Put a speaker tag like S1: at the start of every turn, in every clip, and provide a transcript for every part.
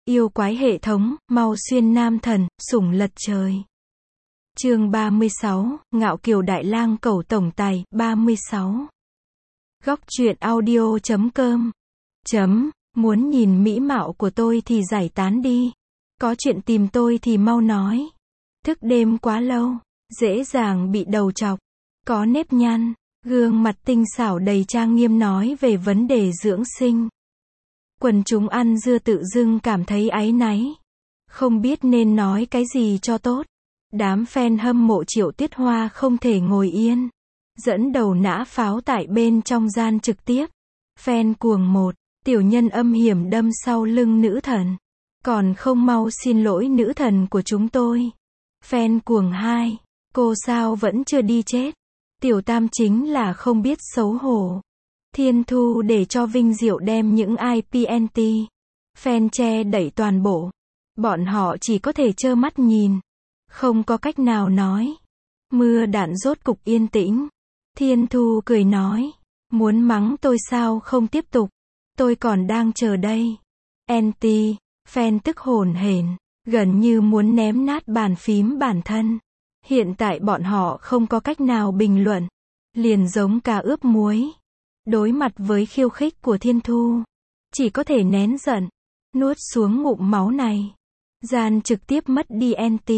S1: Yêu quái hệ thống, mau xuyên nam thần, sủng lật trời. Chương 36, Ngạo Kiều Đại Lang Cẩu Tổng Tài, 36. Góc truyện audio.com. Muốn nhìn mỹ mạo của tôi thì giải tán đi. Có chuyện tìm tôi thì mau nói. Thức đêm quá lâu, dễ dàng bị đầu trọc. Có nếp nhăn, gương mặt tinh xảo đầy trang nghiêm nói về vấn đề dưỡng sinh. Quần chúng ăn dưa tự dưng cảm thấy áy náy. Không biết nên nói cái gì cho tốt. Đám fan hâm mộ Triệu Tuyết Hoa không thể ngồi yên. Dẫn đầu nã pháo tại bên trong gian trực tiếp. Fan cuồng 1, tiểu nhân âm hiểm đâm sau lưng nữ thần. Còn không mau xin lỗi nữ thần của chúng tôi. Fan cuồng 2, cô sao vẫn chưa đi chết. Tiểu tam chính là không biết xấu hổ. Thiên Thu để cho Vinh Diệu đem những IPNT. Fan che đẩy toàn bộ. Bọn họ chỉ có thể trơ mắt nhìn. Không có cách nào nói. Mưa đạn rốt cục yên tĩnh. Thiên Thu cười nói. Muốn mắng tôi sao không tiếp tục. Tôi còn đang chờ đây. NT. Fan tức hổn hển. Gần như muốn ném nát bàn phím bản thân. Hiện tại bọn họ không có cách nào bình luận. Liền giống cá ướp muối. Đối mặt với khiêu khích của Thiên Thu. Chỉ có thể nén giận. Nuốt xuống ngụm máu này. Gian trực tiếp mất đi NT.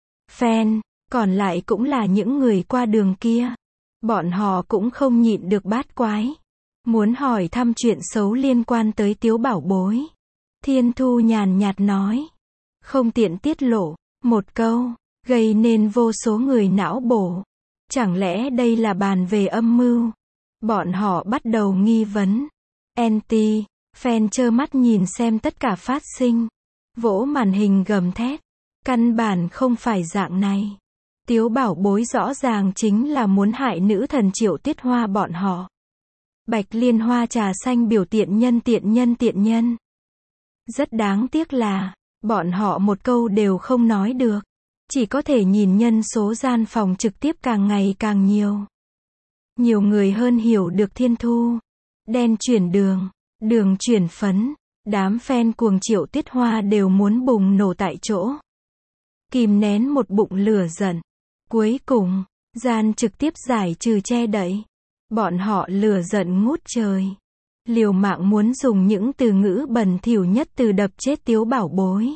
S1: Fan, còn lại cũng là những người qua đường kia. Bọn họ cũng không nhịn được bát quái. Muốn hỏi thăm chuyện xấu liên quan tới Tiếu Bảo Bối. Thiên Thu nhàn nhạt nói. Không tiện tiết lộ. Một câu, gây nên vô số người não bổ. Chẳng lẽ đây là bàn về âm mưu? Bọn họ bắt đầu nghi vấn. NT, fan trơ mắt nhìn xem tất cả phát sinh. Vỗ màn hình gầm thét. Căn bản không phải dạng này. Tiếu Bảo Bối rõ ràng chính là muốn hại nữ thần Triệu Tuyết Hoa bọn họ. Bạch Liên Hoa trà xanh biểu tiện nhân. Rất đáng tiếc là, bọn họ một câu đều không nói được. Chỉ có thể nhìn nhân số gian phòng trực tiếp càng ngày càng nhiều. Nhiều người hơn hiểu được Thiên Thu. Đen chuyển đường, đường chuyển phấn. Đám fan cuồng Triệu Tuyết Hoa đều muốn bùng nổ tại chỗ. Kìm nén một bụng lửa giận. Cuối cùng, gian trực tiếp giải trừ che đậy. Bọn họ lửa giận ngút trời. Liều mạng muốn dùng những từ ngữ bẩn thỉu nhất từ đập chết Tiếu Bảo Bối.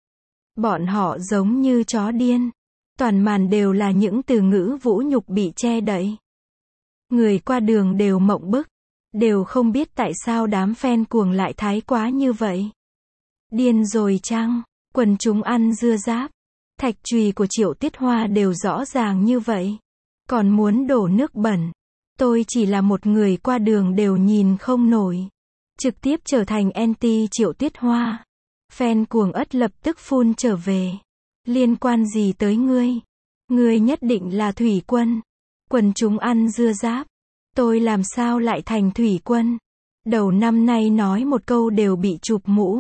S1: Bọn họ giống như chó điên. Toàn màn đều là những từ ngữ vũ nhục bị che đậy. Người qua đường đều mộng bức. Đều không biết tại sao đám fan cuồng lại thái quá như vậy. Điên rồi chăng? Quần chúng ăn dưa giáp. Thạch chùy của Triệu Tuyết Hoa đều rõ ràng như vậy. Còn muốn đổ nước bẩn. Tôi chỉ là một người qua đường đều nhìn không nổi. Trực tiếp trở thành anti Triệu Tuyết Hoa. Fan cuồng ất lập tức phun trở về. Liên quan gì tới ngươi? Ngươi nhất định là thủy quân. Quần chúng ăn dưa giáp. Tôi làm sao lại thành thủy quân? Đầu năm nay nói một câu đều bị chụp mũ.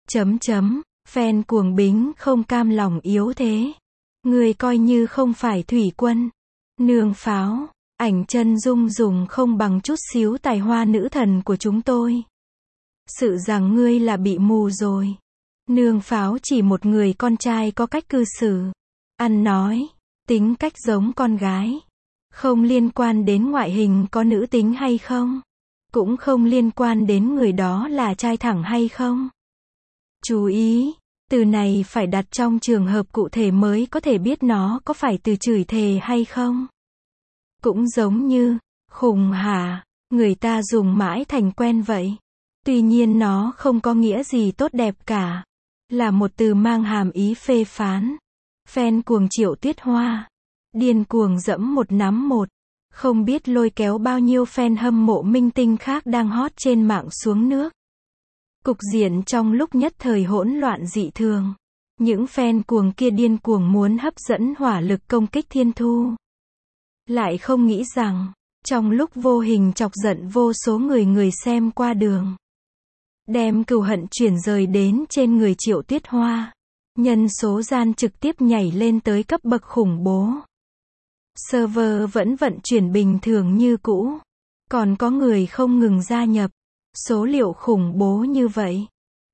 S1: Fan cuồng bính không cam lòng yếu thế. Người coi như không phải thủy quân. Nương pháo, ảnh chân dung dùng không bằng chút xíu tài hoa nữ thần của chúng tôi. Sự rằng ngươi là bị mù rồi. Nương pháo chỉ một người con trai có cách cư xử. Ăn nói, tính cách giống con gái. Không liên quan đến ngoại hình có nữ tính hay không. Cũng không liên quan đến người đó là trai thẳng hay không. Chú ý, từ này phải đặt trong trường hợp cụ thể mới có thể biết nó có phải từ chửi thề hay không. Cũng giống như, khùng hả, người ta dùng mãi thành quen vậy. Tuy nhiên nó không có nghĩa gì tốt đẹp cả. Là một từ mang hàm ý phê phán. Fan cuồng Triệu Tuyết Hoa. Điên cuồng dẫm một nắm một. Không biết lôi kéo bao nhiêu fan hâm mộ minh tinh khác đang hot trên mạng xuống nước. Cục diện trong lúc nhất thời hỗn loạn dị thường. Những fan cuồng kia điên cuồng muốn hấp dẫn hỏa lực công kích Thiên Thu. Lại không nghĩ rằng, trong lúc vô hình chọc giận vô số người xem qua đường. Đem cừu hận chuyển rời đến trên người Triệu Tuyết Hoa. Nhân số gian trực tiếp nhảy lên tới cấp bậc khủng bố. Server vẫn vận chuyển bình thường như cũ. Còn có người không ngừng gia nhập. Số liệu khủng bố như vậy.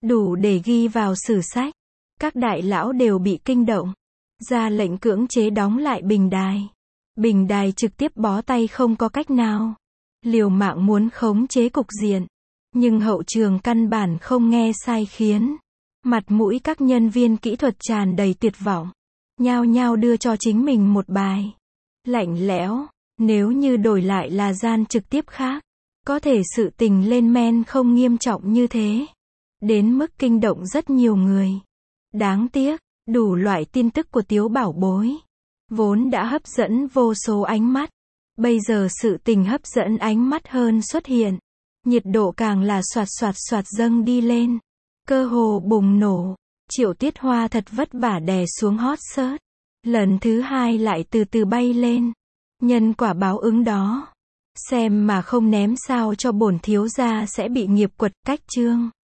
S1: đủ để ghi vào sử sách. Các đại lão đều bị kinh động, ra lệnh cưỡng chế đóng lại bình đài. Bình đài trực tiếp bó tay không có cách nào. Liều mạng muốn khống chế cục diện. Nhưng hậu trường căn bản không nghe sai khiến. Mặt mũi các nhân viên kỹ thuật tràn đầy tuyệt vọng. Nhao nhao đưa cho chính mình một bài. Lạnh lẽo, nếu như đổi lại là gian trực tiếp khác. Có thể sự tình lên men không nghiêm trọng như thế. Đến mức kinh động rất nhiều người. Đáng tiếc, đủ loại tin tức của Tiếu Bảo Bối. Vốn đã hấp dẫn vô số ánh mắt. Bây giờ sự tình hấp dẫn ánh mắt hơn xuất hiện. Nhiệt độ càng là xoạt xoạt xoạt dâng đi lên. Cơ hồ bùng nổ. Triệu Tuyết Hoa thật vất vả đè xuống hot search. Lần thứ hai lại từ từ bay lên. Nhân quả báo ứng đó. Xem mà không ném sao cho bổn thiếu gia sẽ bị nghiệp quật cách chương.